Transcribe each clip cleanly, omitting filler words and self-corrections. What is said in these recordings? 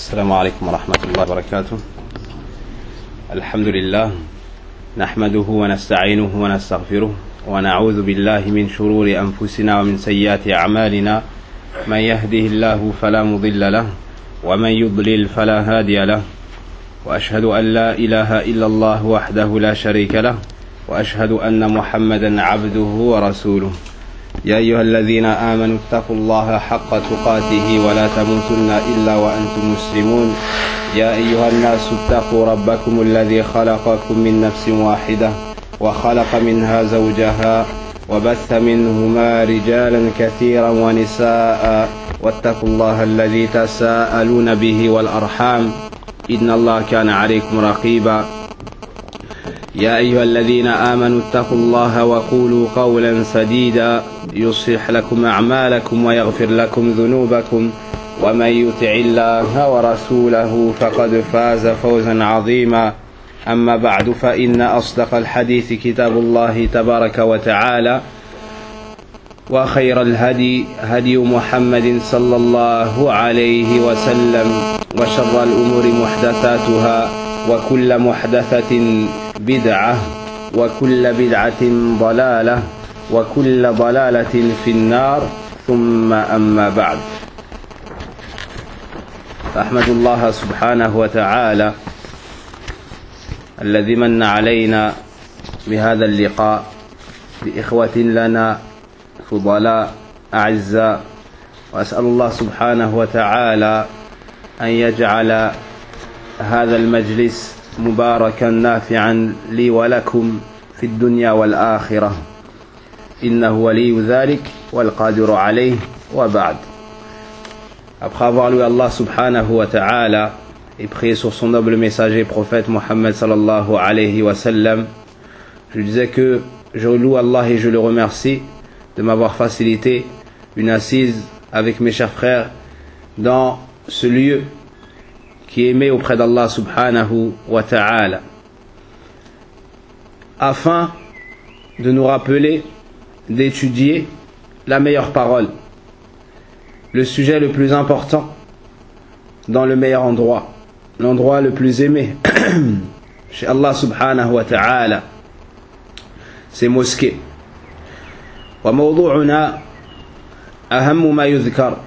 السلام عليكم ورحمة الله وبركاته. الحمد لله نحمده ونستعينه ونستغفره ونعوذ بالله من شرور أنفسنا ومن سيئات أعمالنا. من يهده الله فلا مضل له ومن يضلل فلا هادي له، وأشهد أن لا إله إلا الله وحده لا شريك له، وأشهد أن محمدا عبده ورسوله. يا أيها الذين آمنوا اتقوا الله حق تقاته ولا تموتن إلا وأنتم مسلمون. يا أيها الناس اتقوا ربكم الذي خلقكم من نفس واحدة وخلق منها زوجها وبث منهما رجالا كثيرا ونساء، واتقوا الله الذي تساءلون به والأرحام إن الله كان عليكم رقيبا. يا أيها الذين آمنوا اتقوا الله وقولوا قولا سديدا يصلح لكم أعمالكم ويغفر لكم ذنوبكم، ومن يطع الله ورسوله فقد فاز فوزا عظيما. أما بعد، فإن أصدق الحديث كتاب الله تبارك وتعالى، وخير الهدي هدي محمد صلى الله عليه وسلم، وشر الأمور محدثاتها، وكل محدثة بدعة، وكل بدعة ضلالة، وكل ضلالة في النار. ثم أما بعد، أحمد الله سبحانه وتعالى الذي من علينا بهذا اللقاء بإخوة لنا فضلاء أعزاء، وأسأل الله سبحانه وتعالى أن يجعل هذا المجلس مباركا نافعا لي ولكم في الدنيا والآخرة، إنه ولي ذلك والقادر عليه. وبعد. Après avoir loué Allah subhanahu wa ta'ala et prié sur son noble messager prophète Mohammed sallallahu alayhi wa sallam, je disais que je loue Allah et je le remercie de m'avoir facilité une assise avec mes chers frères dans ce lieu qui est aimé auprès d'Allah subhanahu wa ta'ala, afin de nous rappeler d'étudier la meilleure parole, le sujet le plus important dans le meilleur endroit, l'endroit le plus aimé chez Allah subhanahu wa ta'ala, ces mosquées. وموضوعنا أهم ما يذكر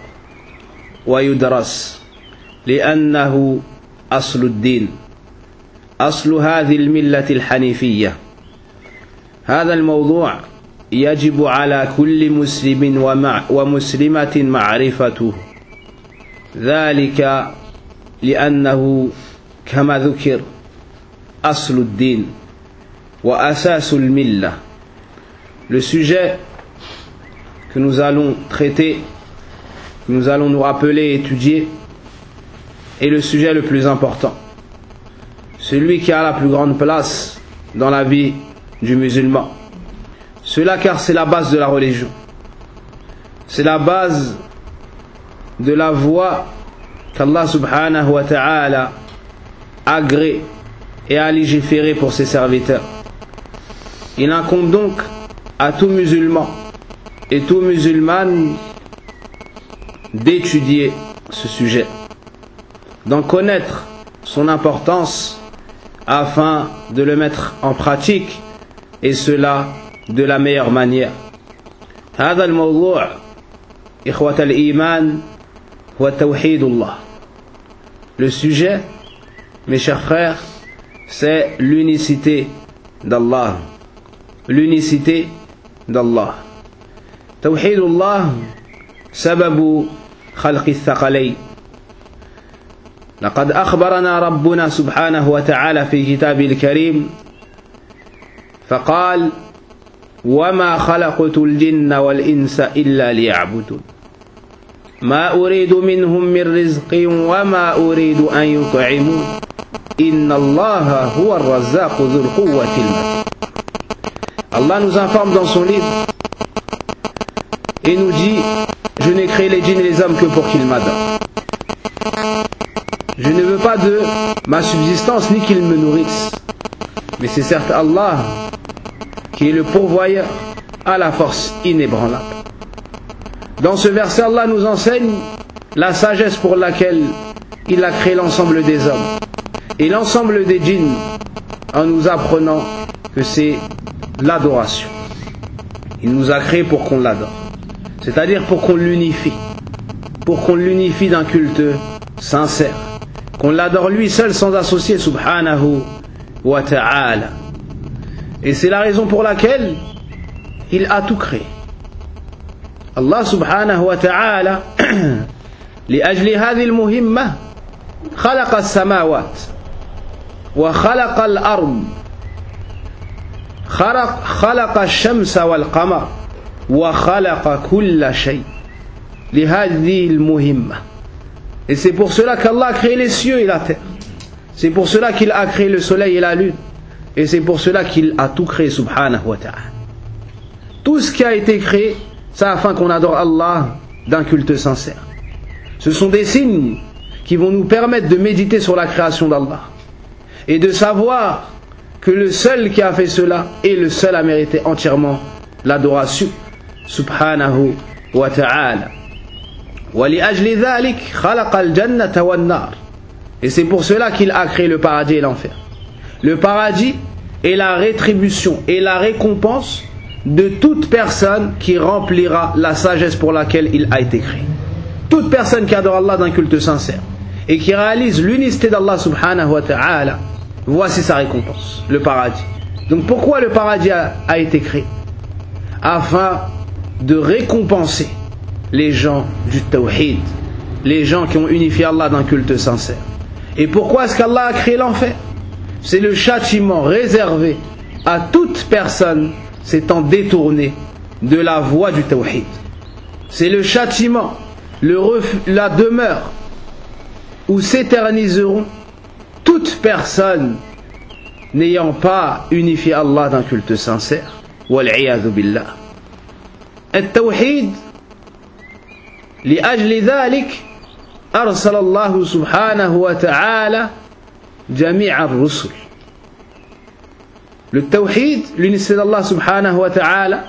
ويدرس لأنه أصل الدين، أصل هذه الملة الحنيفية. هذا الموضوع يجب على كل مسلم ومسلمة معرفته، ذلك لأنه كما ذكر أصل الدين وأساس الملة. Le sujet que nous allons traiter, que nous allons nous rappeler et étudier, est le sujet le plus important, celui qui a la plus grande place dans la vie du musulman. Cela car c'est la base de la religion, c'est la base de la voie qu'Allah subhanahu wa ta'ala agrée et a légiféré pour ses serviteurs. Il incombe donc à tout musulman et toute musulmane d'étudier ce sujet, d'en connaître son importance afin de le mettre en pratique, et cela de la meilleure manière. هذا الموضوع إخوة الإيمان هو توحيد الله. Le sujet, mes chers frères, c'est l'unicité d'Allah, l'unicité d'Allah. توحيد الله سبب خلق الثقلين. لقد أخبرنا ربنا سبحانه وتعالى في كتابه الكريم فقال: وما خلقت الجن والإنس إلا ليعبدون ما أريد منهم من رزق وما أريد أن يطعمون إن الله هو الرزاق ذو القوة المتين. Allah nous informe dans son livre et nous dit: je n'ai créé les djinns et les hommes que pour qu'ils m'adorent. Je ne veux pas de ma subsistance ni qu'ils me nourrissent, mais c'est certes Allah qui est le pourvoyeur à la force inébranlable. Dans ce verset, Allah nous enseigne la sagesse pour laquelle il a créé l'ensemble des hommes et l'ensemble des djinns en nous apprenant que c'est l'adoration. Il nous a créés pour qu'on l'adore, c'est-à-dire pour qu'on l'unifie d'un culte sincère, qu'on l'adore lui seul sans associer subhanahu wa ta'ala. Et c'est la raison pour laquelle il a tout créé. Allah subhanahu wa ta'ala لأجل هذه المهمة خلق السماوات وخلق الأرض خلق الشمس والقمر وخلق كل شيء لهذه المهمة. Et c'est pour cela qu'Allah a créé les cieux et la terre. C'est pour cela qu'il a créé le soleil et la lune. Et c'est pour cela qu'il a tout créé subhanahu wa ta'ala. Tout ce qui a été créé, c'est afin qu'on adore Allah d'un culte sincère. Ce sont des signes qui vont nous permettre de méditer sur la création d'Allah et de savoir que le seul qui a fait cela est le seul à mériter entièrement l'adoration subhanahu wa ta'ala. وَلِأَجْلِ ذَلِكَ خَلَقَ الْجَنَّةَ وَالنَّارَ. Et c'est pour cela qu'il a créé le paradis et l'enfer. Le paradis est la rétribution et la récompense de toute personne qui remplira la sagesse pour laquelle il a été créé. Toute personne qui adore Allah d'un culte sincère et qui réalise l'unicité d'Allah subhanahu wa ta'ala, voici sa récompense, le paradis. Donc pourquoi le paradis a été créé? Afin de récompenser les gens du tawhid, les gens qui ont unifié Allah d'un culte sincère. Et pourquoi est-ce qu'Allah a créé l'enfer? C'est le châtiment réservé à toute personne s'étant détournée de la voie du tawhid. C'est le châtiment, la demeure où s'éterniseront toute personne n'ayant pas unifié Allah d'un culte sincère. Wal-'iyadhu billah. At-tawhid, لأجل ذلك أرسل الله سبحانه وتعالى جميع الرسل. Le tawhid, l'unicité d'Allah subhanahu wa ta'ala,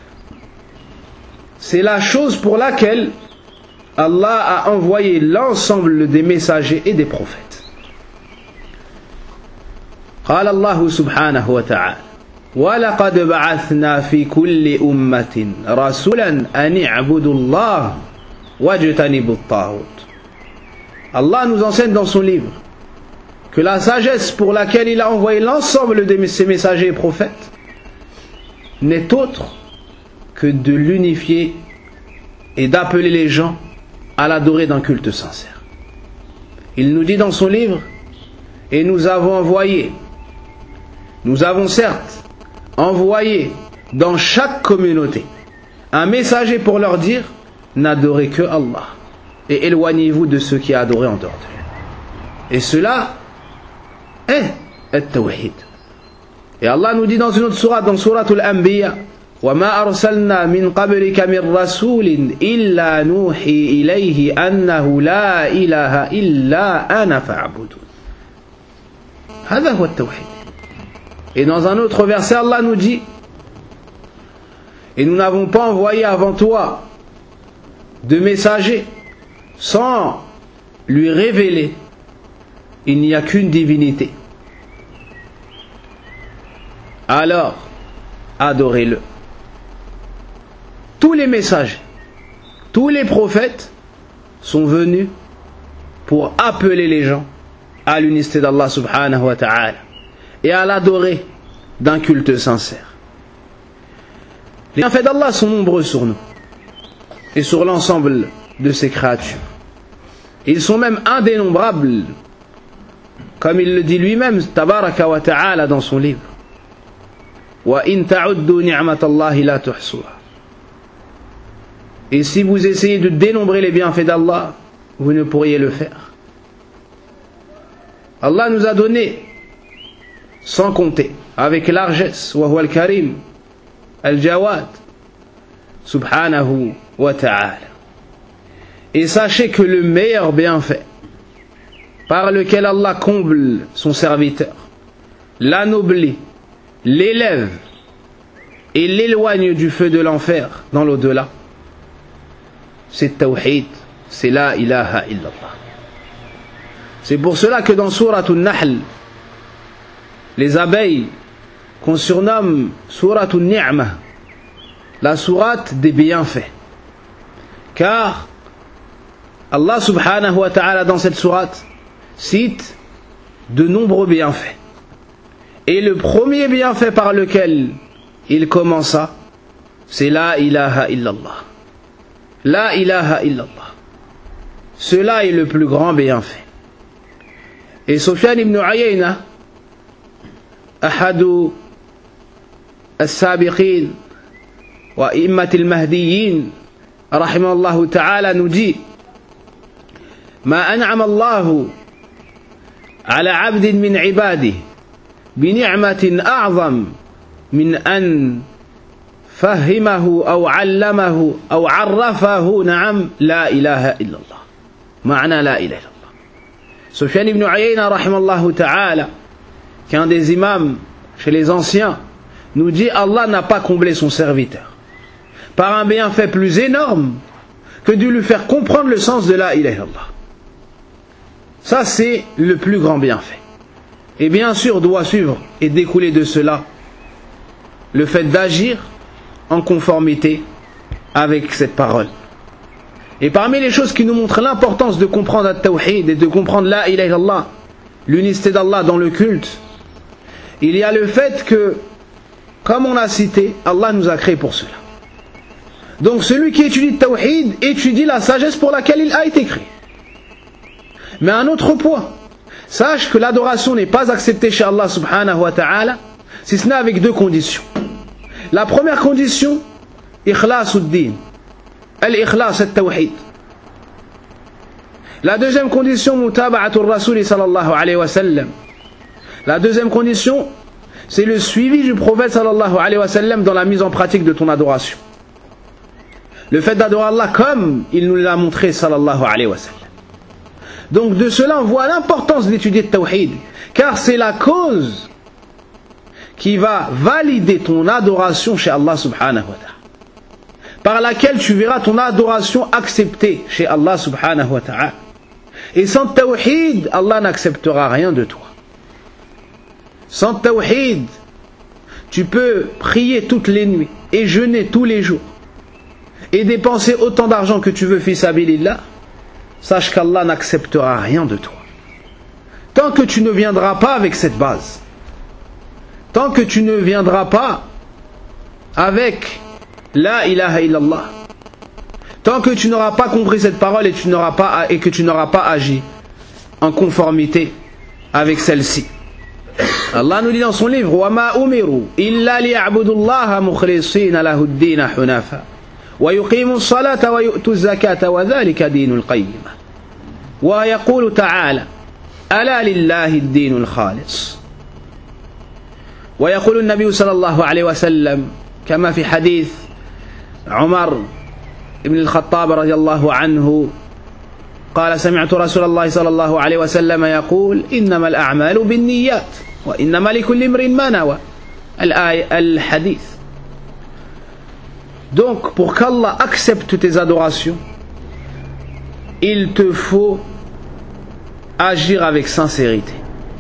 c'est la chose pour laquelle Allah a envoyé l'ensemble des messagers et des prophètes. قال الله سبحانه وتعالى وَلَقَدْ بَعَثْنَا فِي كُلِّ أُمَّةٍ رَسُولًا أَنِ اعْبُدُوا اللَّهَ وَاجْتَنِبُوا الطَّاغُوتَ. Allah nous enseigne dans son livre que la sagesse pour laquelle il a envoyé l'ensemble de ses messagers et prophètes n'est autre que de l'unifier et d'appeler les gens à l'adorer d'un culte sincère. Il nous dit dans son livre: et nous avons certes envoyé dans chaque communauté un messager pour leur dire: n'adorez que Allah et éloignez-vous de ceux qui adorent en dehors de lui. Et cela est at-tawhid. Et Allah nous dit dans une autre sourate, dans sourate Al-Anbiya: وَمَا أَرْسَلْنَا مِنْ قَبْلِكَ مِنْ رَسُولٍ إِلَّا نُوحِي إِلَيْهِ أَنَّهُ لَا إِلَهَ إِلَّا أَنَا فَاعْبُدُونِ. هذا هو التوحيد. Et dans un autre verset, Allah nous dit: et nous n'avons pas envoyé avant toi de messagers sans lui révéler il n'y a qu'une divinité. Alors, adorez-le. Tous les messagers, tous les prophètes sont venus pour appeler les gens à l'unicité d'Allah subhanahu wa ta'ala et à l'adorer d'un culte sincère. Les bienfaits d'Allah sont nombreux sur nous et sur l'ensemble de ses créatures. Ils sont même indénombrables, comme il le dit lui-même tabaraka wa ta'ala dans son livre: wa in ta'uddu ni'matallahi la tuhsuha. Et si vous essayez de dénombrer les bienfaits d'Allah, vous ne pourriez le faire. Allah nous a donné sans compter, avec largesse, wa huwa al-karim al-jawad subhanahu wa ta'ala. Et sachez que le meilleur bienfait par lequel Allah comble son serviteur, l'anoblit, l'élève et l'éloigne du feu de l'enfer dans l'au-delà, c'est tawhid, c'est la ilaha illallah. C'est pour cela que dans Surat An-Nahl, les abeilles qu'on surnomme Surat An-Ni'mah, la sourate des bienfaits. Car Allah subhanahu wa ta'ala dans cette sourate cite de nombreux bienfaits. Et le premier bienfait par lequel il commença, c'est La ilaha illallah. La ilaha illallah. Cela est le plus grand bienfait. Et Sufyan ibn Uyayna, ahadu as-sabiqin wa immat al-mahdiyyin, rahimahullah ta'ala, nous dit: Ma an'ama Allahu ala 'abdin min 'ibadihi bi ni'matin a'zam min an fahimahu aw 'allamahu aw 'arrafahu na'am la ilaha illallah. Ma'na la ilaha illallah. Sufyan ibn Uyayna rahimahullah ta'ala, qui est un des imams chez les anciens, nous dit: Allah n'a pas comblé son serviteur par un bienfait plus énorme que de lui faire comprendre le sens de la ilaha illallah. Ça, c'est le plus grand bienfait. Et bien sûr, doit suivre et découler de cela le fait d'agir en conformité avec cette parole. Et parmi les choses qui nous montrent l'importance de comprendre At-Tawhid et de comprendre la ilaha illallah, l'unicité d'Allah dans le culte, il y a le fait que, comme on a cité, Allah nous a créés pour cela. Donc celui qui étudie Tawhid étudie la sagesse pour laquelle il a été créé. Mais un autre point, sache que l'adoration n'est pas acceptée chez Allah subhanahu wa ta'ala si ce n'est avec deux conditions. La première condition, ikhlasuddin, al-ikhlas al-tawhid. La deuxième condition, mutaba'atul rasoul sallallahu alayhi wa sallam. La deuxième condition, c'est le suivi du prophète sallallahu alayhi wa sallam dans la mise en pratique de ton adoration. Le fait d'adorer Allah comme il nous l'a montré sallallahu alayhi wa sallam. Donc de cela on voit l'importance d'étudier le tawhid, car c'est la cause qui va valider ton adoration chez Allah subhanahu wa ta'ala, par laquelle tu verras ton adoration acceptée chez Allah subhanahu wa ta'ala. Et sans tawhid, Allah n'acceptera rien de toi. Sans tawhid, tu peux prier toutes les nuits et jeûner tous les jours et dépenser autant d'argent que tu veux fi sabilillah, sache qu'Allah n'acceptera rien de toi. Tant que tu ne viendras pas avec cette base, tant que tu ne viendras pas avec la ilaha illallah, tant que tu n'auras pas compris cette parole et que tu n'auras pas agi en conformité avec celle-ci. Allah nous dit dans son livre: Wa ma umiru illa liya'budullaha mukhlisina lahu ad-din hunafa wa yuqimu as-salata wa yu'tu az-zakata wa dhalika dinul qayyimah. Wa yaqulu ta'ala: ala lillahi ad-dinul khalis. Wa yaqulu an-nabiy sallallahu alayhi wa sallam kama fi hadith Umar ibn al-Khattab radiyallahu anhu قال سمعت رسول الله صلى الله عليه وسلم يقول إنما الأعمال بالنيات وإنما لكل امرئ ما نوى. الحديث. Donc pour qu'Allah accepte tes adorations, il te faut agir avec sincérité.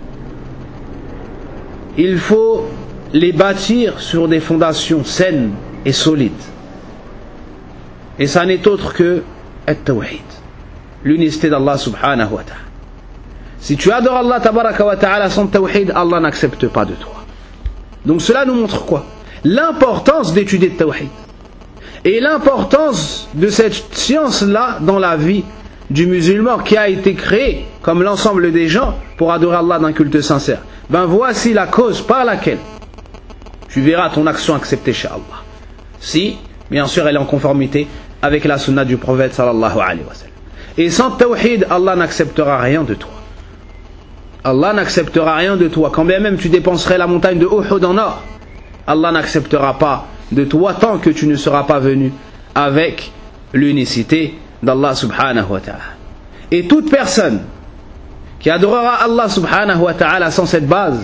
Il faut les bâtir sur des fondations saines et solides. Et ça n'est autre que At-Tawhid, l'unicité d'Allah subhanahu wa ta'ala. Si tu adores Allah tabaraka wa ta'ala sans Tawhid, Allah n'accepte pas de toi. Donc cela nous montre quoi? L'importance d'étudier le Tawhid et l'importance de cette science-là dans la vie du musulman qui a été créé comme l'ensemble des gens pour adorer Allah d'un culte sincère. Ben voici la cause par laquelle tu verras ton action acceptée chez Allah. Si, bien sûr, elle est en conformité avec la sunna du prophète sallallahu alayhi wa sallam. Et sans Tawhid, Allah n'acceptera rien de toi. Allah n'acceptera rien de toi. Quand bien même tu dépenserais la montagne de Uhud en or, Allah n'acceptera pas de toi tant que tu ne seras pas venu avec l'unicité d'Allah subhanahu wa ta'ala. Et toute personne qui adorera Allah subhanahu wa ta'ala sans cette base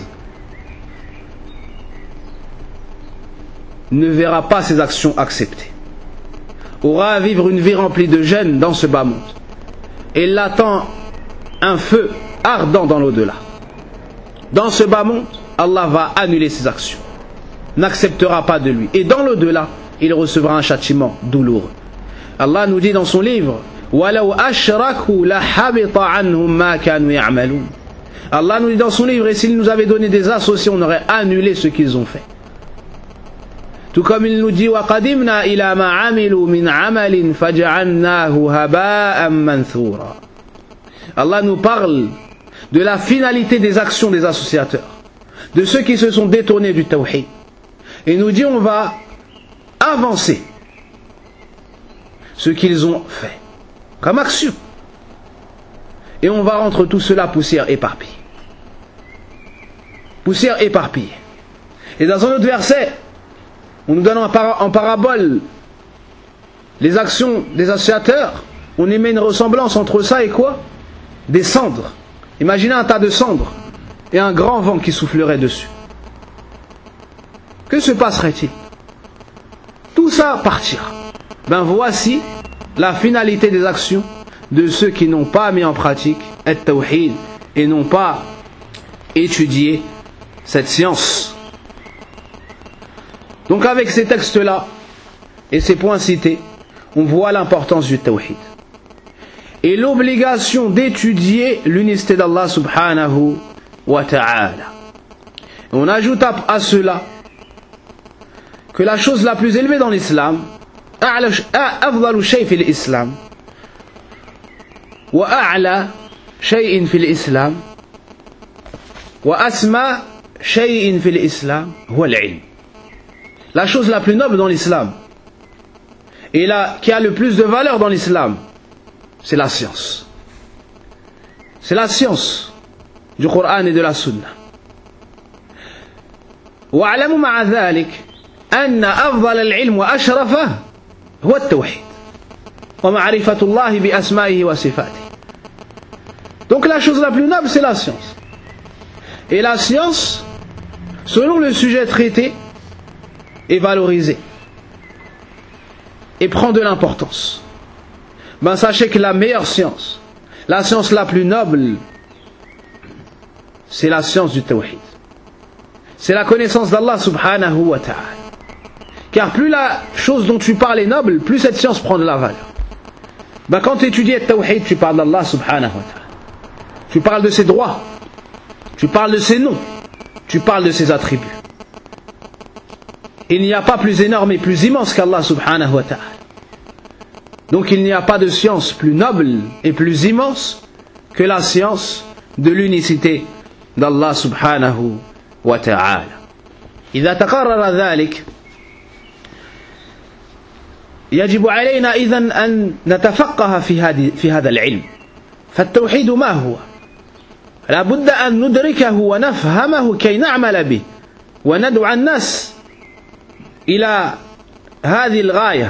ne verra pas ses actions acceptées, aura à vivre une vie remplie de jeûne dans ce bas monde, et l'attend un feu ardent dans l'au-delà. Dans ce bas monde, Allah va annuler ses actions, n'acceptera pas de lui. Et dans l'au-delà, il recevra un châtiment douloureux. Allah nous dit dans son livre, وَلَوْ أَشْرَكُوا لَحَبِطَ عَنْهُمْ مَا كَانُوا يَعْمَلُونَ. Allah nous dit dans son livre, et s'il nous avait donné des associés, on aurait annulé ce qu'ils ont fait. Tout comme il nous dit, وَقَدِمْنَا إِلَى مَا عَمِلُوا مِنْ عَمَلٍ فَجَعَلْنَاهُ هَبَاءً مَنْثُورًا. Allah nous parle de la finalité des actions des associateurs, de ceux qui se sont détournés du tawhid. Et nous dit, on va avancer ce qu'ils ont fait comme action. Et on va rendre tout cela poussière éparpillée. Poussière éparpillée. Et dans un autre verset, on nous donne en parabole les actions des associateurs. On y met une ressemblance entre ça et quoi? Des cendres. Imaginez un tas de cendres et un grand vent qui soufflerait dessus. Que se passerait-il? Tout ça partira. Ben voici la finalité des actions de ceux qui n'ont pas mis en pratique at-tawhid et n'ont pas étudié cette science. Donc avec ces textes-là et ces points cités, on voit l'importance du tawhid et l'obligation d'étudier l'unicité d'Allah subhanahu wa ta'ala. On ajoute à cela que la chose la plus élevée dans l'islam, أفضل شيء في الإسلام وأعلى شيء في الإسلام وأسمى شيء في الإسلام هو العلم. La chose la plus noble dans l'islam et qui a le plus de valeur dans l'islam, c'est la science. C'est la science du Coran et de la Sunna. وَاعْلَمُوا مَعَ ذَلك أَنَّ أَفْضَلَ الْعِلْمِ وَأَشْرَفَهُ هو التوحيد ومعرفة الله بأسمائه وصفاته. Donc la chose la plus noble, c'est la science. Et la science, selon le sujet traité, est valorisée et prend de l'importance. Ben sachez que la meilleure science, la science la plus noble, c'est la science du tawhid. C'est la connaissance d'Allah subhanahu wa ta'ala. Car plus la chose dont tu parles est noble, plus cette science prend de la valeur. Ben quand tu étudies le tawhid, tu parles d'Allah subhanahu wa ta'ala. Tu parles de ses droits, tu parles de ses noms, tu parles de ses attributs. Il n'y a pas plus énorme et plus immense qu'Allah subhanahu wa ta'ala. Donc il n'y a pas de science plus noble et plus immense que la science de l'unicité d'Allah subhanahu wa ta'ala. إذا تقرر ذلك يجب علينا إذن أن نتفقه في هذا العلم. فالتوحيد ما هو؟ لا بد أن ندركه ونفهمه كي نعمل به وندعو الناس إلى هذه الغاية.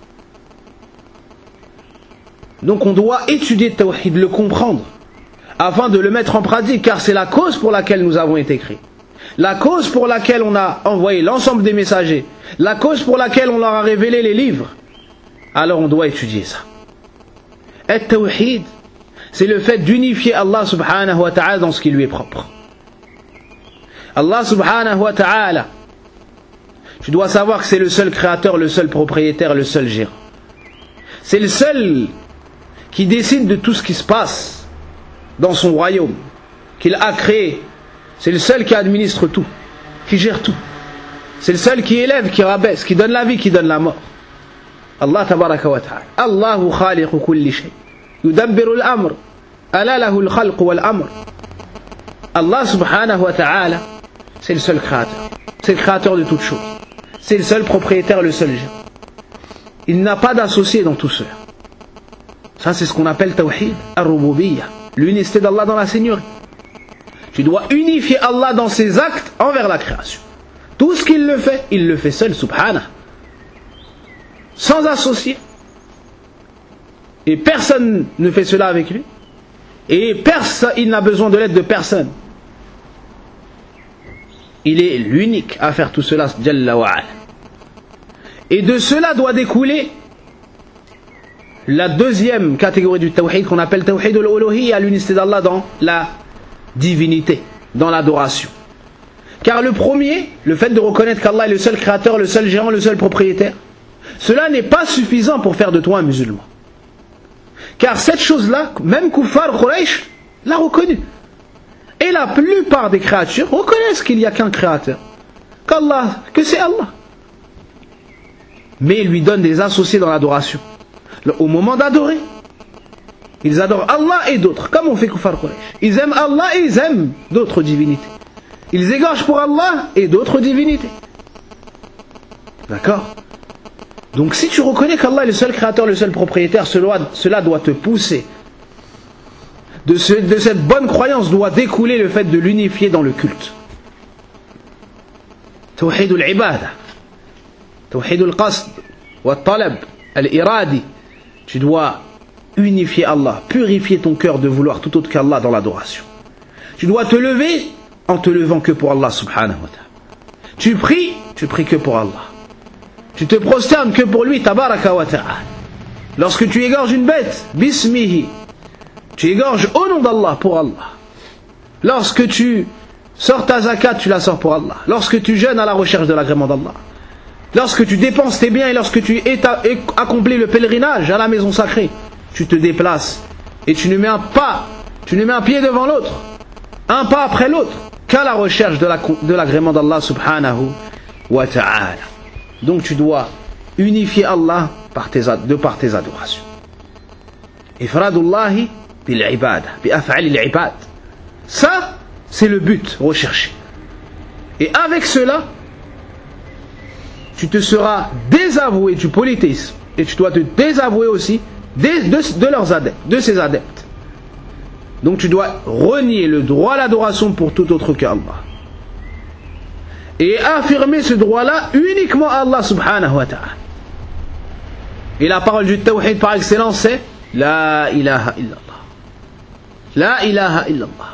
Donc on doit étudier le tawhid, le comprendre afin de le mettre en pratique, car c'est la cause pour laquelle nous avons été créés, la cause pour laquelle on a envoyé l'ensemble des messagers, la cause pour laquelle on leur a révélé les livres. Alors on doit étudier ça. Et tawhid, c'est le fait d'unifier Allah subhanahu wa ta'ala dans ce qui lui est propre. Allah subhanahu wa ta'ala, tu dois savoir que c'est le seul créateur, le seul propriétaire, le seul gérant. C'est le seul qui décide de tout ce qui se passe dans son royaume, qu'il a créé. C'est le seul qui administre tout, qui gère tout. C'est le seul qui élève, qui rabaisse, qui donne la vie, qui donne la mort. Allah tabaraka wa ta'ala. Allahu khaliqu kulli shay. Yudabbiru al-amr. Ala lahu al-khalq wal-amr. Allah subhanahu wa ta'ala, c'est le seul créateur. C'est le créateur de toutes choses. C'est le seul propriétaire, le seul gérant. Il n'a pas d'associé dans tout cela. Ça, c'est ce qu'on appelle tawhid ar-rububiyyah, l'unicité d'Allah dans la seigneurie. Tu dois unifier Allah dans ses actes envers la création. Tout ce qu'il le fait, il le fait seul, subhanah, sans associé. Et personne ne fait cela avec lui. Et personne, il n'a besoin de l'aide de personne. Il est l'unique à faire tout cela, Jalla wa ala. Et de cela doit découler la deuxième catégorie du tawhid qu'on appelle tawhid al-uluhiyya, l'unicité d'Allah dans la divinité dans l'adoration. Car le premier, le fait de reconnaître qu'Allah est le seul créateur, le seul gérant, le seul propriétaire, cela n'est pas suffisant pour faire de toi un musulman. Car cette chose-là, même Kuffar Quraysh l'a reconnue. Et la plupart des créatures reconnaissent qu'il n'y a qu'un créateur, qu'Allah, que c'est Allah. Mais ils lui donnent des associés dans l'adoration. Au moment d'adorer, ils adorent Allah et d'autres, comme on fait Kuffar Quraysh. Ils aiment Allah et ils aiment d'autres divinités. Ils égorgent pour Allah et d'autres divinités. D'accord? Donc si tu reconnais qu'Allah est le seul créateur, le seul propriétaire, cela doit te pousser. De cette bonne croyance doit découler le fait de l'unifier dans le culte. Tawhid al-ibada, Tawhid al-qasd, wa talab, al-iradi. Tu dois unifier Allah, purifier ton cœur de vouloir tout autre qu'Allah dans l'adoration. Tu dois te lever en te levant que pour Allah subhanahu wa ta'ala. Tu pries que pour Allah. Tu te prosternes que pour lui, tabaraka wa ta'ala. Lorsque tu égorges une bête, bismihi, tu égorges au nom d'Allah, pour Allah. Lorsque tu sors ta zakat, tu la sors pour Allah. Lorsque tu jeûnes à la recherche de l'agrément d'Allah. Lorsque tu dépenses tes biens et lorsque tu accomplis le pèlerinage à la maison sacrée, tu te déplaces et tu ne mets un pied devant l'autre, un pas après l'autre, qu'à la recherche de l'agrément d'Allah subhanahu wa ta'ala. Donc tu dois unifier Allah de par tes adorations. Ifradullahi bil ibada, bi af'ali al-ibad. Ça, c'est le but recherché. Et avec cela, tu te seras désavoué du polythéisme et tu dois te désavouer aussi de leurs adeptes, de ses adeptes. Donc tu dois renier le droit à l'adoration pour tout autre qu'Allah. Et affirmer ce droit-là uniquement à Allah subhanahu wa ta'ala. Et la parole du tawhid par excellence c'est La ilaha illallah. La ilaha illallah.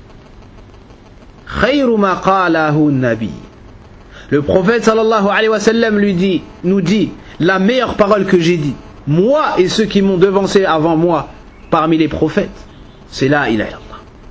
Khayru ma qalahu nabi. Le prophète sallallahu alayhi wa sallam nous dit la meilleure parole que j'ai dit, moi et ceux qui m'ont devancé avant moi parmi les prophètes, c'est La ilaha illallah.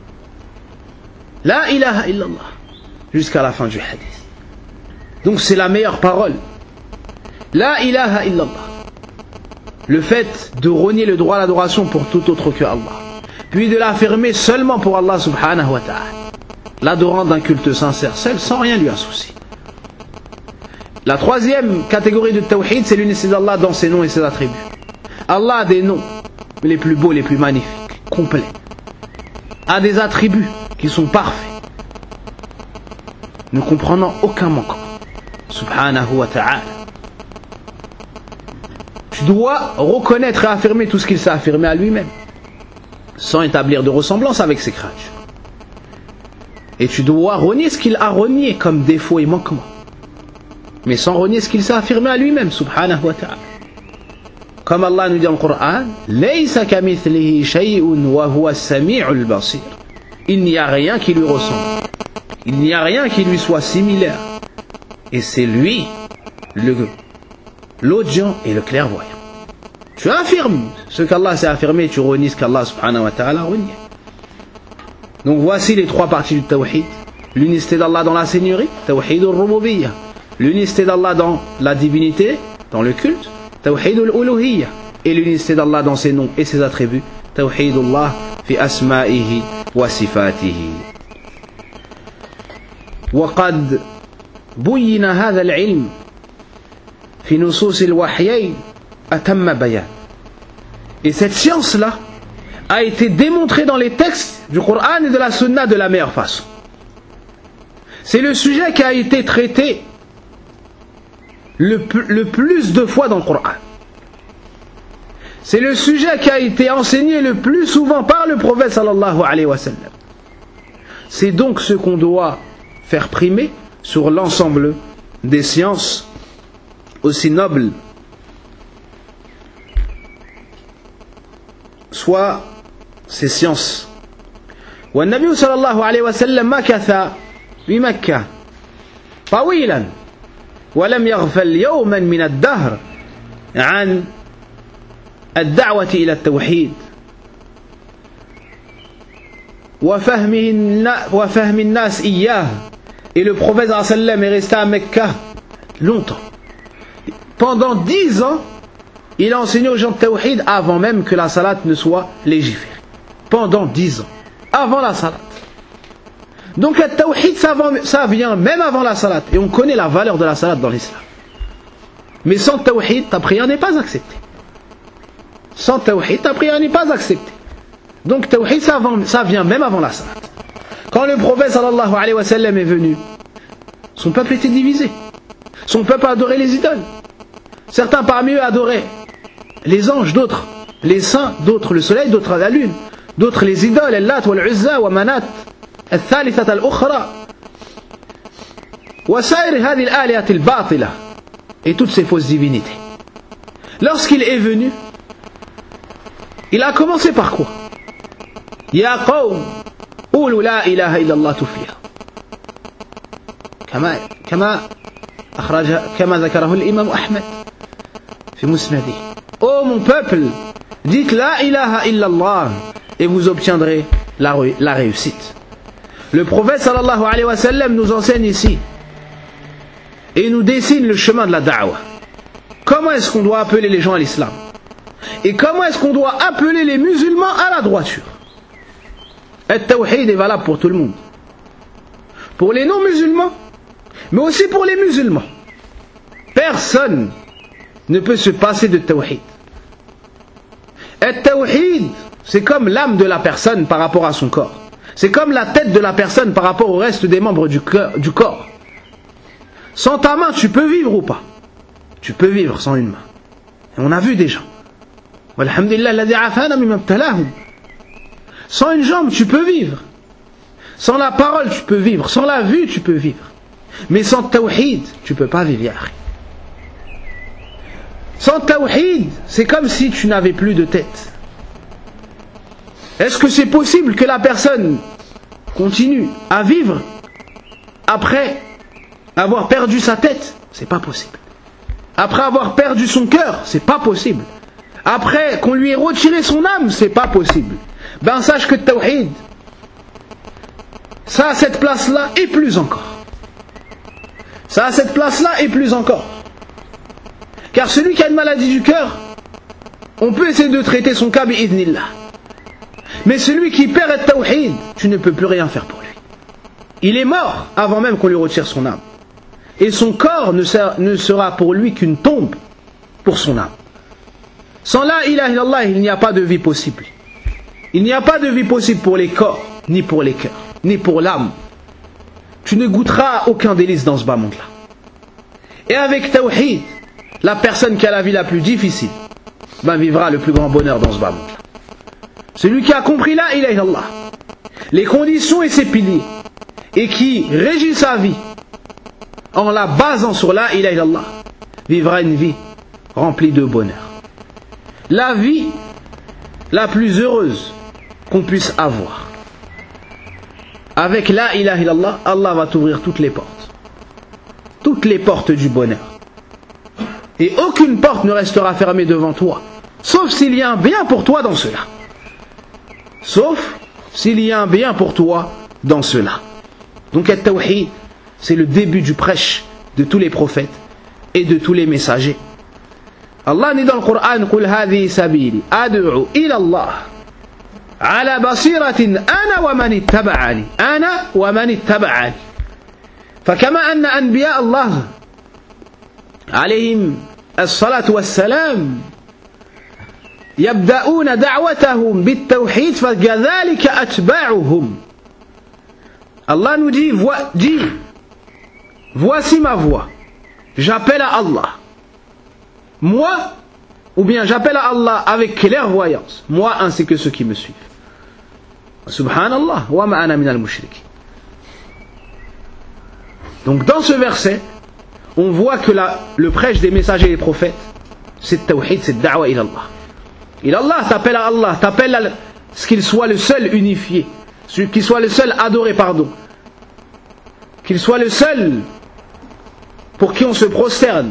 La ilaha illallah. Jusqu'à la fin du hadith. Donc c'est la meilleure parole. La ilaha illallah. Le fait de renier le droit à l'adoration pour tout autre que Allah. Puis de l'affirmer seulement pour Allah subhanahu wa ta'ala. L'adorant d'un culte sincère, seul, sans rien lui associer. La troisième catégorie de tawhid, c'est l'unicité d'Allah dans ses noms et ses attributs. Allah a des noms les plus beaux, les plus magnifiques, complets. A des attributs qui sont parfaits, ne comprenant aucun manquement. Subhanahu wa ta'ala. Tu dois reconnaître et affirmer tout ce qu'il s'est affirmé à lui-même, sans établir de ressemblance avec ses créatures. Et tu dois renier ce qu'il a renié comme défaut et manquement, mais sans renier ce qu'il s'est affirmé à lui-même, subhanahu wa ta'ala. Comme Allah nous dit dans le Coran, Laysa kamithlihi shay'un wa huwa as-sami'ul basir. Il n'y a rien qui lui ressemble. Il n'y a rien qui lui soit similaire. Et c'est lui, l'audient et le clairvoyant. Tu affirmes ce qu'Allah s'est affirmé et tu renies ce qu'Allah subhanahu wa ta'ala a renié. Donc voici les trois parties du tawhid. L'unicité d'Allah dans la seigneurie, tawhid al-rububiyyah. L'unicité d'Allah dans la divinité, dans le culte, tawhid al-uluhiyyah. Et l'unicité d'Allah dans ses noms et ses attributs, tawhid Allah fi asma'ihi wa sifatihi. وقد بين هذا العلم في نصوص الوحيين أتم بيان. Et cette science-là a été démontrée dans les textes du Coran et de la Sunna de la meilleure façon. C'est le sujet qui a été traité le plus de fois dans le Coran. C'est le sujet qui a été enseigné le plus souvent par le prophète sallallahu alayhi wa sallam. C'est donc ce qu'on doit faire primer sur l'ensemble des sciences aussi nobles soit ces sciences. والنبي صلى الله عليه وسلم مكث بمكة طويلا ولم يغفل يوما من الدهر عن الدعوة إلى التوحيد وفهم الناس إياه. Et le prophète sallallahu alayhi wa sallam est resté à Mecca longtemps. Pendant 10 ans, il a enseigné aux gens de Tawhid avant même que la salat ne soit légiférée. Pendant 10 ans, avant la salat. Donc le Tawhid, ça vient même avant la salat. Et on connaît la valeur de la salat dans l'islam. Mais sans Tawhid, ta prière n'est pas acceptée. Sans Tawhid, ta prière n'est pas acceptée. Donc Tawhid, ça vient même avant la salat. Quand le prophète sallallahu alayhi wa sallam est venu, son peuple était divisé. Son peuple adorait les idoles. Certains parmi eux adoraient les anges, d'autres les saints, d'autres le soleil, d'autres la lune, d'autres les idoles, Al-Lat, Wal-Uzza, wa Manat, Al-Thalithat Al-Ukhra, wa Sa'ir Hadi Al-Aliyat Al-Batila, et toutes ces fausses divinités. Lorsqu'il est venu, il a commencé par quoi? Ya qawm, qulu la ilaha illallah tufliha. كما ذكره الإمام أحمد في مسنده. Oh mon peuple, dites la ilaha illallah et vous obtiendrez la réussite. Le prophète sallallahu alayhi wa sallam nous enseigne ici et nous dessine le chemin de la da'wah. Comment est-ce qu'on doit appeler les gens à l'islam? Et comment est-ce qu'on doit appeler les musulmans à la droiture? Le tawhid est valable pour tout le monde. Pour les non-musulmans, mais aussi pour les musulmans. Personne ne peut se passer de tawhid. Et tawhid, c'est comme l'âme de la personne par rapport à son corps. C'est comme la tête de la personne par rapport au reste des membres du corps. Sans ta main, tu peux vivre ou pas? Tu peux vivre sans une main. Et on a vu des gens. Walhamdulillah alladhi afana mimma ibtalahum. Sans une jambe, tu peux vivre. Sans la parole, tu peux vivre. Sans la vue, tu peux vivre. Mais sans tawhid, tu ne peux pas vivre. Sans tawhid, c'est comme si tu n'avais plus de tête. Est-ce que c'est possible que la personne continue à vivre après avoir perdu sa tête? C'est pas possible. Après avoir perdu son cœur, c'est pas possible. Après qu'on lui ait retiré son âme, c'est pas possible. Ben sache que tawhid, ça a cette place-là et plus encore. Ça a cette place-là et plus encore. Car celui qui a une maladie du cœur, on peut essayer de traiter son cas bi'idhnillah. Mais celui qui perd le tawhid, tu ne peux plus rien faire pour lui. Il est mort avant même qu'on lui retire son âme. Et son corps ne sera pour lui qu'une tombe pour son âme. Sans la ilaha illallah, il n'y a pas de vie possible. Il n'y a pas de vie possible pour les corps, ni pour les cœurs, ni pour l'âme. Tu ne goûteras aucun délice dans ce bas monde-là. Et avec tawhid, la personne qui a la vie la plus difficile, vivra le plus grand bonheur dans ce bas monde-là. Celui qui a compris la ilaha illallah, les conditions et ses piliers, et qui régit sa vie en la basant sur la ilaha illallah, vivra une vie remplie de bonheur. La vie la plus heureuse qu'on puisse avoir. Avec la ilaha illallah, Allah va t'ouvrir toutes les portes. Toutes les portes du bonheur. Et aucune porte ne restera fermée devant toi. Sauf s'il y a un bien pour toi dans cela. Sauf s'il y a un bien pour toi dans cela. Donc le tawhid, c'est le début du prêche de tous les prophètes et de tous les messagers. Allah dit dans le Coran, قُلْ هَذِهِ سَبِيلِ أَدْعُو إِلَى اللَّهِ على بصيرة أنا ومن اتبعني فكما أن أنبياء الله عليهم الصلاة والسلام يبدأون دعوتهم بالتوحيد فكذلك أتباعهم. Allah nous dit, voici ma voix, j'appelle à Allah. Moi, ou bien j'appelle à Allah avec clairvoyance, moi ainsi que ceux qui me suivent. Subhanallah, wa ma'ana minal mushrikin. Donc dans ce verset, on voit que le prêche des messagers et des prophètes, c'est tawhid, c'est da'wa ila Allah. Ila Allah, t'appelle à Allah, t'appelle à ce qu'il soit le seul unifié, qu'il soit le seul adoré, qu'il soit le seul pour qui on se prosterne,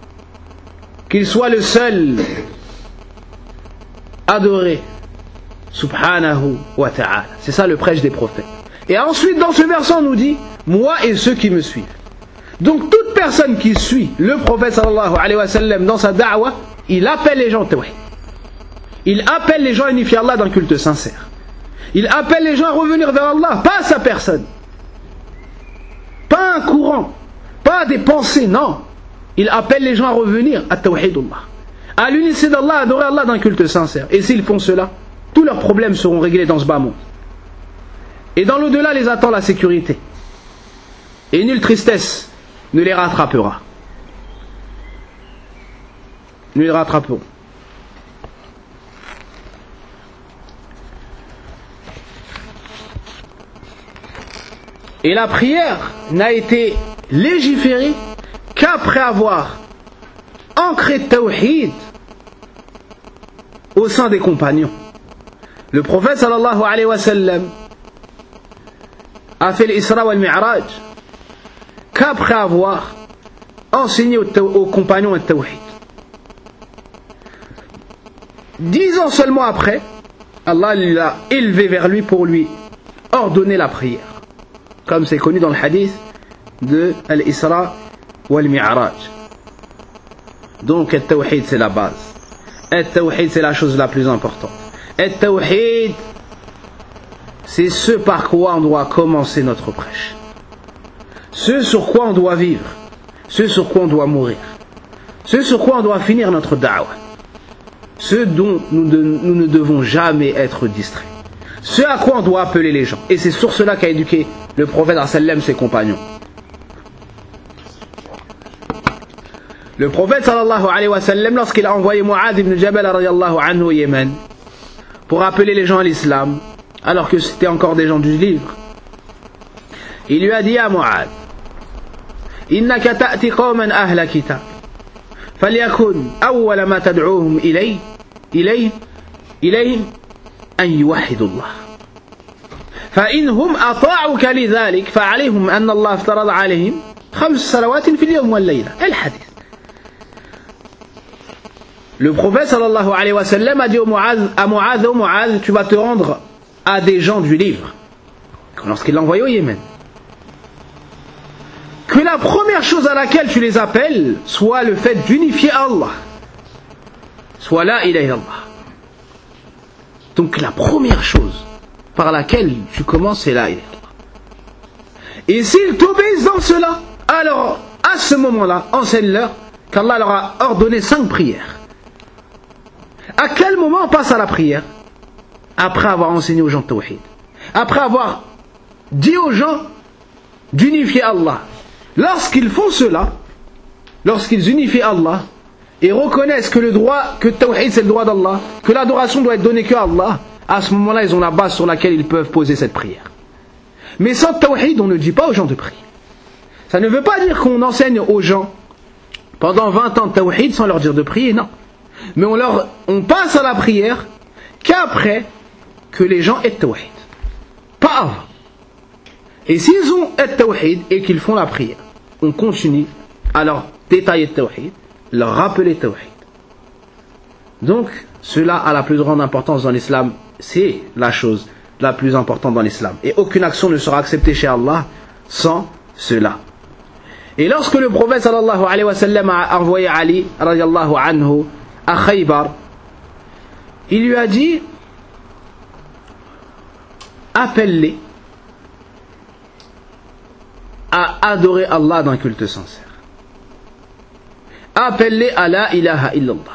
qu'il soit le seul adoré, subhanahu wa ta'ala. C'est ça le prêche des prophètes. Et ensuite dans ce verset on nous dit moi et ceux qui me suivent. Donc toute personne qui suit le prophète sallallahu alayhi wa sallam dans sa da'wa, il appelle les gens au tawhid. Il appelle les gens à unifier Allah d'un culte sincère. Il appelle les gens à revenir vers Allah, pas à sa personne, pas un courant, pas des pensées, non. Il appelle les gens à revenir à tawhidullah, à l'unicité d'Allah, à adorer Allah d'un culte sincère. Et s'ils font cela, tous leurs problèmes seront réglés dans ce bas monde. Et dans l'au-delà les attend la sécurité. Et nulle tristesse ne les rattrapera. Ne les rattraperont. Et la prière n'a été légiférée qu'après avoir ancré tawhid au sein des compagnons. Le prophète sallallahu alayhi wa sallam a fait l'Isra wal Mi'raj qu'après avoir enseigné aux compagnons le tawhid. 10 ans seulement après, Allah l'a élevé vers lui pour lui ordonner la prière. Comme c'est connu dans le hadith de l'Isra wal Mi'raj. Donc le tawhid c'est la base. Le tawhid c'est la chose la plus importante. Le tawhid c'est ce par quoi on doit commencer notre prêche. Ce sur quoi on doit vivre. Ce sur quoi on doit mourir. Ce sur quoi on doit finir notre da'wah. Ce dont nous ne devons jamais être distraits. Ce à quoi on doit appeler les gens. Et c'est sur cela qu'a éduqué le prophète sallam ses compagnons. Le prophète sallallahu alayhi wa sallam, lorsqu'il a envoyé Mu'adh ibn Jabal radiyallahu anhu au Yémen pour appeler les gens à l'islam, alors que c'était encore des gens du livre, il lui a dit à Mu'adh, innaka ta'ti qawman ahla kitab falyakun awwala ma tad'uuhum ilayhim an yuwahhidu Allah. فإنهم أطاعوك لذلك فعليهم أن الله افترض عليهم 5 صلوات في اليوم والليلة. الحديث. Le prophète sallallahu alayhi wa sallam a dit à Mu'adh, tu vas te rendre à des gens du livre, lorsqu'il l'a envoyé au Yémen, que la première chose à laquelle tu les appelles soit le fait d'unifier Allah, soit la ilaha illallah. Donc la première chose par laquelle tu commences, c'est la ilaha illallah. Et s'ils t'obéissent dans cela, alors à ce moment-là, enseigne-leur qu'Allah leur a ordonné 5 prières. À quel moment on passe à la prière? Après avoir enseigné aux gens tawhid, après avoir dit aux gens d'unifier Allah. Lorsqu'ils font cela, lorsqu'ils unifient Allah et reconnaissent que le droit, que tawhid c'est le droit d'Allah, que l'adoration doit être donnée qu'à Allah, à ce moment-là ils ont la base sur laquelle ils peuvent poser cette prière. Mais sans tawhid on ne dit pas aux gens de prier. Ça ne veut pas dire qu'on enseigne aux gens pendant 20 ans de tawhid sans leur dire de prier, non. Mais on passe à la prière qu'après que les gens aient tawhid, pas avant. Et s'ils ont tawhid et qu'ils font la prière, on continue à leur détailler tawhid, leur rappeler tawhid. Donc cela a la plus grande importance dans l'islam, c'est la chose la plus importante dans l'islam. Et aucune action ne sera acceptée chez Allah sans cela. Et lorsque le prophète sallallahu alayhi wa sallam a envoyé Ali radiyallahu anhu à Khaybar, il lui a dit, appelle-les à adorer Allah d'un culte sincère. Appelle-les à la ilaha illallah.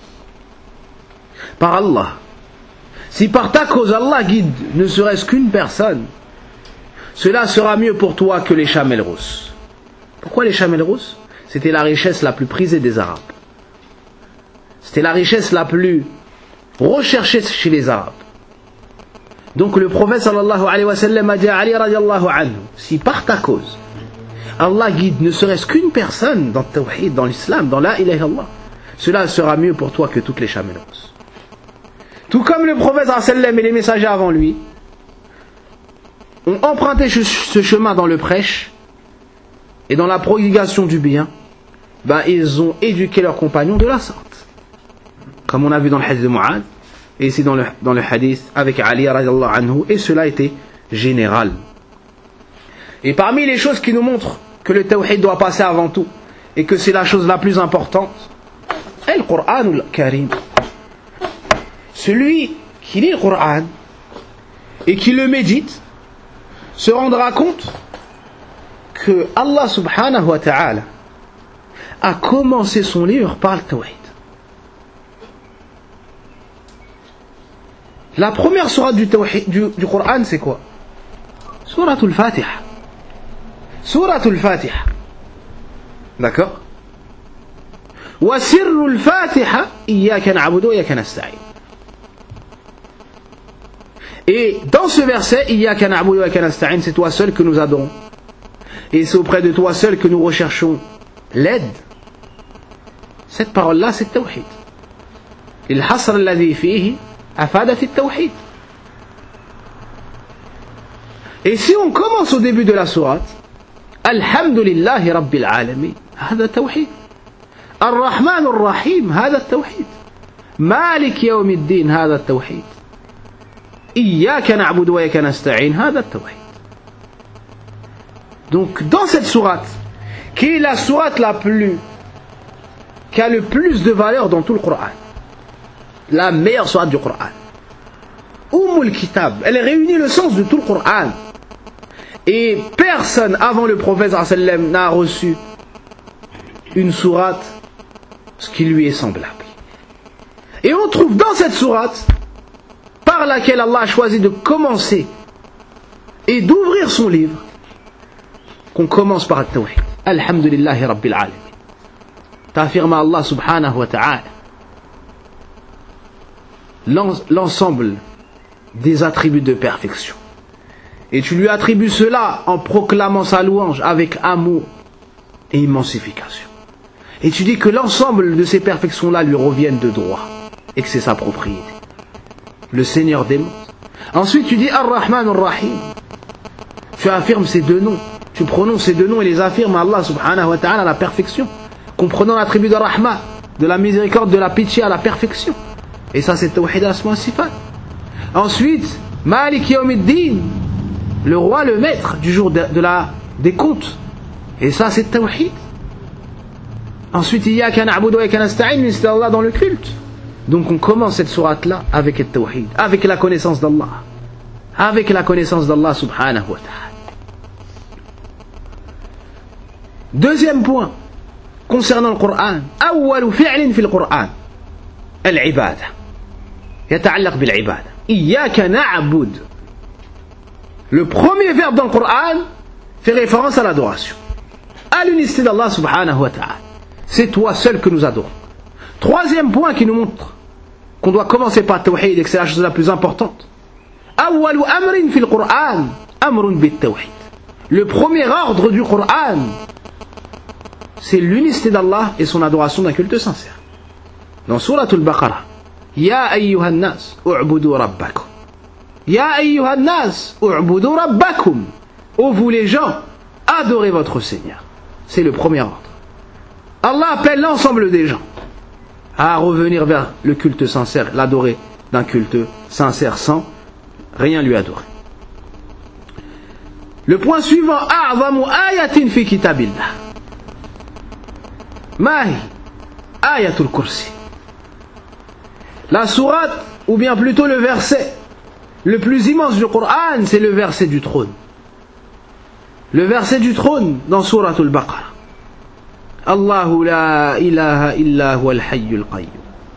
Par Allah. Si par ta cause Allah guide ne serait-ce qu'une personne, cela sera mieux pour toi que les chamelles rousses. Pourquoi les chamelles rousses? C'était la richesse la plus prisée des Arabes. C'était la richesse la plus recherchée chez les Arabes. Donc le prophète sallallahu alayhi wa sallam a dit à Ali radiallahu anhu, si par ta cause Allah guide ne serait-ce qu'une personne dans le tawhid, dans l'islam, dans la ilaha illallah, cela sera mieux pour toi que toutes les chamelles rousses. Tout comme le prophète sallallahu alayhi wa sallam et les messagers avant lui ont emprunté ce chemin dans le prêche et dans la prolongation du bien, ils ont éduqué leurs compagnons de la sorte. Comme on a vu dans le hadith de Mu'adh, et ici dans le hadith avec Ali radiallahu anhu, et cela était général. Et parmi les choses qui nous montrent que le tawhid doit passer avant tout et que c'est la chose la plus importante, est le Coran al-Karim. Celui qui lit le Coran et qui le médite se rendra compte que Allah subhanahu wa ta'ala a commencé son livre par le tawhid. La première sourate du Coran, c'est quoi? Sourate al-Fatiha. Sourate al-Fatiha. D'accord? Wa sirru al-Fatiha, iyyaka na'budu wa iyyaka nasta'in. Et dans ce verset, iyyaka na'budu wa iyyaka nasta'in, c'est toi seul que nous adorons. Et c'est auprès de toi seul que nous recherchons l'aide. Cette parole-là, c'est tawhid. الحصر الذي فيه أفادت التوحيد. Et si on commence au début de la sourate, Alhamdulillahi Rabbil Alamin, هذا توحيد. الرحمن الرحيم هذا التوحيد. مالك يوم الدين هذا التوحيد. إياك نعبد وإياك نستعين هذا التوحيد. Donc dans cette sourate, qui est la sourate qui a le plus de valeur dans tout le Coran, la meilleure sourate du Coran, Ummul Kitab, elle réunit le sens de tout le Coran. Et personne avant le prophète sallam n'a reçu une sourate ce qui lui est semblable. Et on trouve dans cette sourate par laquelle Allah a choisi de commencer et d'ouvrir son livre qu'on commence par le tawhid. Alhamdulillahi Rabbil Alamin. T'affirmes à Allah subhanahu wa ta'ala l'ensemble des attributs de perfection. Et tu lui attribues cela en proclamant sa louange avec amour et immensification. Et tu dis que l'ensemble de ces perfections-là lui reviennent de droit et que c'est sa propriété. Le Seigneur des mondes. Ensuite tu dis Ar-Rahman Ar-Rahim. Tu affirmes ces deux noms. Tu prononces ces deux noms et les affirmes à Allah subhanahu wa ta'ala à la perfection. Comprenant l'attribut de Rahman, de la miséricorde, de la pitié à la perfection. Et ça c'est Tawhid al-Asma Sifat. Ensuite, Malik Yawmiddin, le roi, le maître du jour des comptes. Et ça c'est Tawhid. Ensuite, Iyyaka na'budu wa iyyaka nasta'in, ministre d'Allah dans le culte. Donc on commence cette sourate là avec le Tawhid, avec la connaissance d'Allah. Avec la connaissance d'Allah subhanahu wa ta'ala. Deuxième point concernant le Coran, أول فعل في القرآن العبادة يتعلق بالعبادة إياك نعبد. Le premier verbe dans le Coran fait référence à l'adoration, à l'unicité d'Allah subhanahu wa ta'ala. C'est toi seul que nous adorons. Troisième point qui nous montre qu'on doit commencer par Tawhid et que c'est la chose la plus importante. أول أمر في القرآن أمر بالتوحيد. Le premier ordre du Coran, c'est l'unicité d'Allah et son adoration d'un culte sincère. Dans Surat al-Baqarah, Ya ayyuhan nas, u'budu rabbakum. Ya ayyuhan nas, u'budu rabbakum. Ô vous les gens, adorez votre Seigneur. C'est le premier ordre. Allah appelle l'ensemble des gens à revenir vers le culte sincère, l'adorer d'un culte sincère sans rien lui adorer. Le point suivant, a'zamu ayatin fi kitabillah. Mahi ayatul kursi. La sourate, ou bien plutôt le verset le plus immense du Coran, c'est le verset du trône. Le verset du trône dans Surat al-Baqarah. Allahu la ilaha illa huwa al-hayyul qayyum.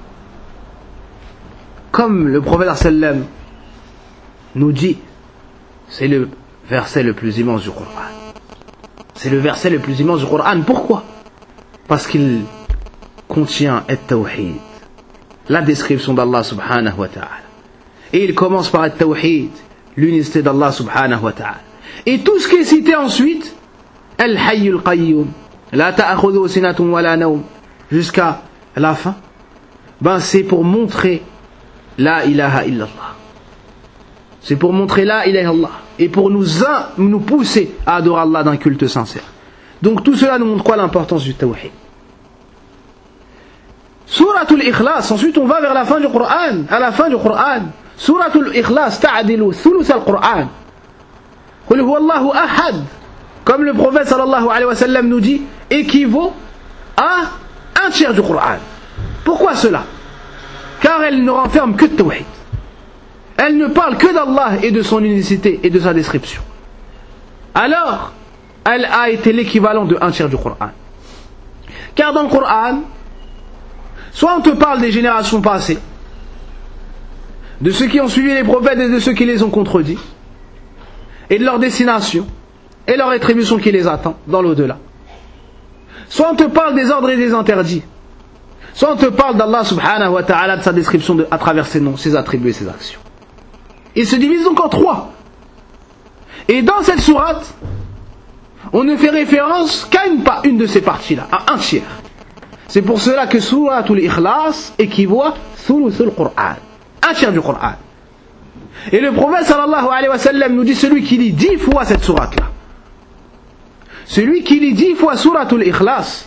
Comme le prophète sallam nous dit, c'est le verset le plus immense du Coran. C'est le verset le plus immense du Coran. Pourquoi? Parce qu'il contient at-tawhid, la description d'Allah subhanahu wa ta'ala. Et il commence par at-tawhid, l'unicité d'Allah subhanahu wa ta'ala. Et tout ce qui est cité ensuite, al-hayyul qayyum, la ta'akhudhu sinatun wa la nawm, jusqu'à la fin, ben c'est pour montrer la ilaha illallah. C'est pour montrer la ilaha illallah et pour nous pousser à adorer Allah d'un culte sincère. Donc tout cela nous montre quoi? L'importance du tawhid. Suratul Ikhlas, ensuite on va vers la fin du Coran. À la fin du Coran, Suratul Ikhlas ta'adilu thuluth al-Quran. Qul huwa Allahu ahad, comme le prophète sallallahu alayhi wa sallam nous dit, équivaut à un tiers du Coran. Pourquoi cela? Car elle ne renferme que de tawhid. Elle ne parle que d'Allah et de son unicité et de sa description. Alors, elle a été l'équivalent de un tiers du Coran. Car dans le Coran, soit on te parle des générations passées, de ceux qui ont suivi les prophètes et de ceux qui les ont contredits, et de leur destination, et leur rétribution qui les attend dans l'au-delà. Soit on te parle des ordres et des interdits, soit on te parle d'Allah subhanahu wa ta'ala, de sa description à travers ses noms, ses attributs et ses actions. Il se divise donc en trois. Et dans cette sourate, on ne fait référence qu'à une de ces parties-là, à un tiers. C'est pour cela que Suratul Ikhlas équivaut à thuluthul Qur'an, un tiers du Qur'an. Et le prophète sallallahu alayhi wa sallam nous dit, celui qui lit 10 fois cette sourate-là, celui qui lit 10 fois Suratul Ikhlas,